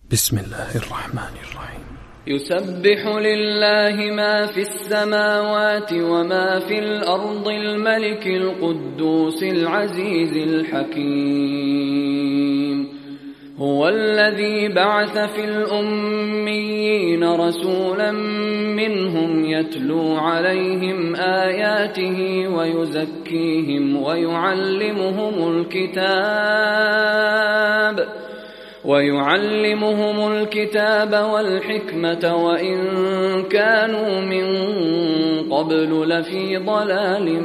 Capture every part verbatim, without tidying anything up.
بسم الله الرحمن الرحيم. يسبح لله ما في السماوات وما في الأرض الملك القدوس العزيز الحكيم. هو الذي بعث في الأميين رسولا منهم يتلو عليهم آياته ويزكيهم ويعلمهم الكتاب ويعلمهم الكتاب والحكمة وإن كانوا من قبل لفي ضلال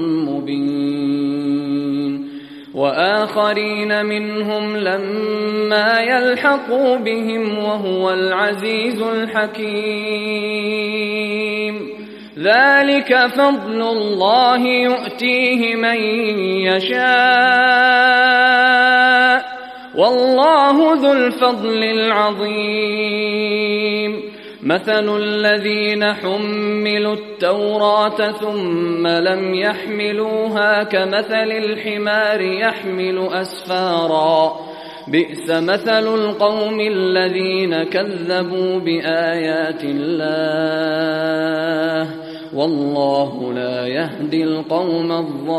مبين. وآخرين منهم لما يلحقوا بهم وهو العزيز الحكيم. ذلك فضل الله يؤتيه من يشاء والله ذو الفضل العظيم. مثل الذين حملوا التوراة ثم لم يحملوها كمثل الحمار يحمل أسفارا بئس مثل القوم الذين كذبوا بآيات الله والله لا يهدي القوم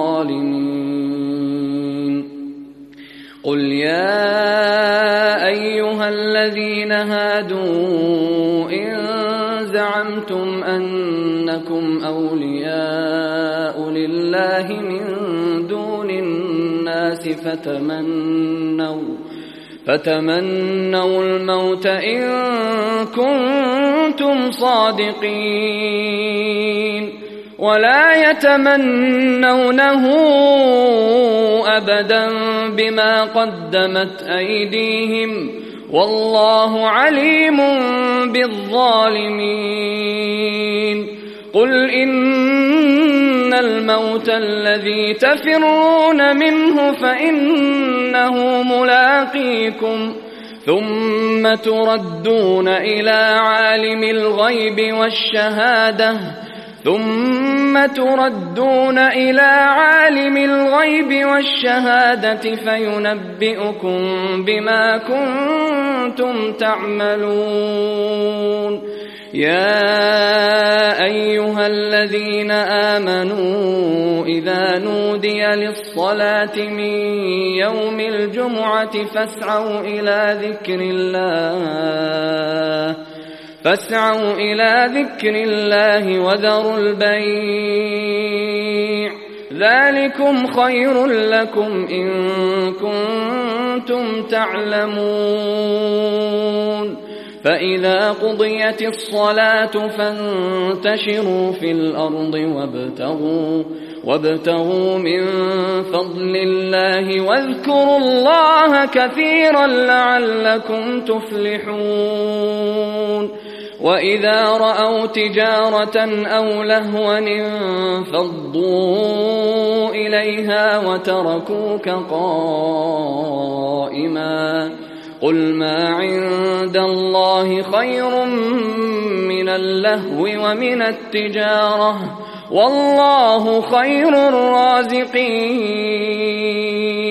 الظالمين. قل يا أيها الذين هادوا إن زعمتم أنكم أولياء لله من دون الناس فتمنوا فتمنوا الموت إن كنتم صادقين ولا يتمنونه أبدا بما قدمت أيديهم والله عليم بالظالمين. قل إن الموت الذي تفرون منه فإنه ملاقيكم ثم تردون إلى عالم الغيب والشهادة ثم تردون إلى عالم الغيب والشهادة فينبئكم بما كنتم تعملون. يا أيها الذين آمنوا إذا نودي للصلاة من يوم الجمعة فاسعوا إلى ذكر الله فاسعوا إلى ذكر الله وذروا البيع ذلكم خير لكم إن كنتم تعلمون. فإذا قضيت الصلاة فانتشروا في الأرض وابتغوا, وابتغوا من فضل الله واذكروا الله كثيرا لعلكم تفلحون. وإذا رأوا تجارة أو لهوا انفضوا إليها وتركوك قائما قل ما عند الله خير من اللهو ومن التجارة والله خير الرازقين.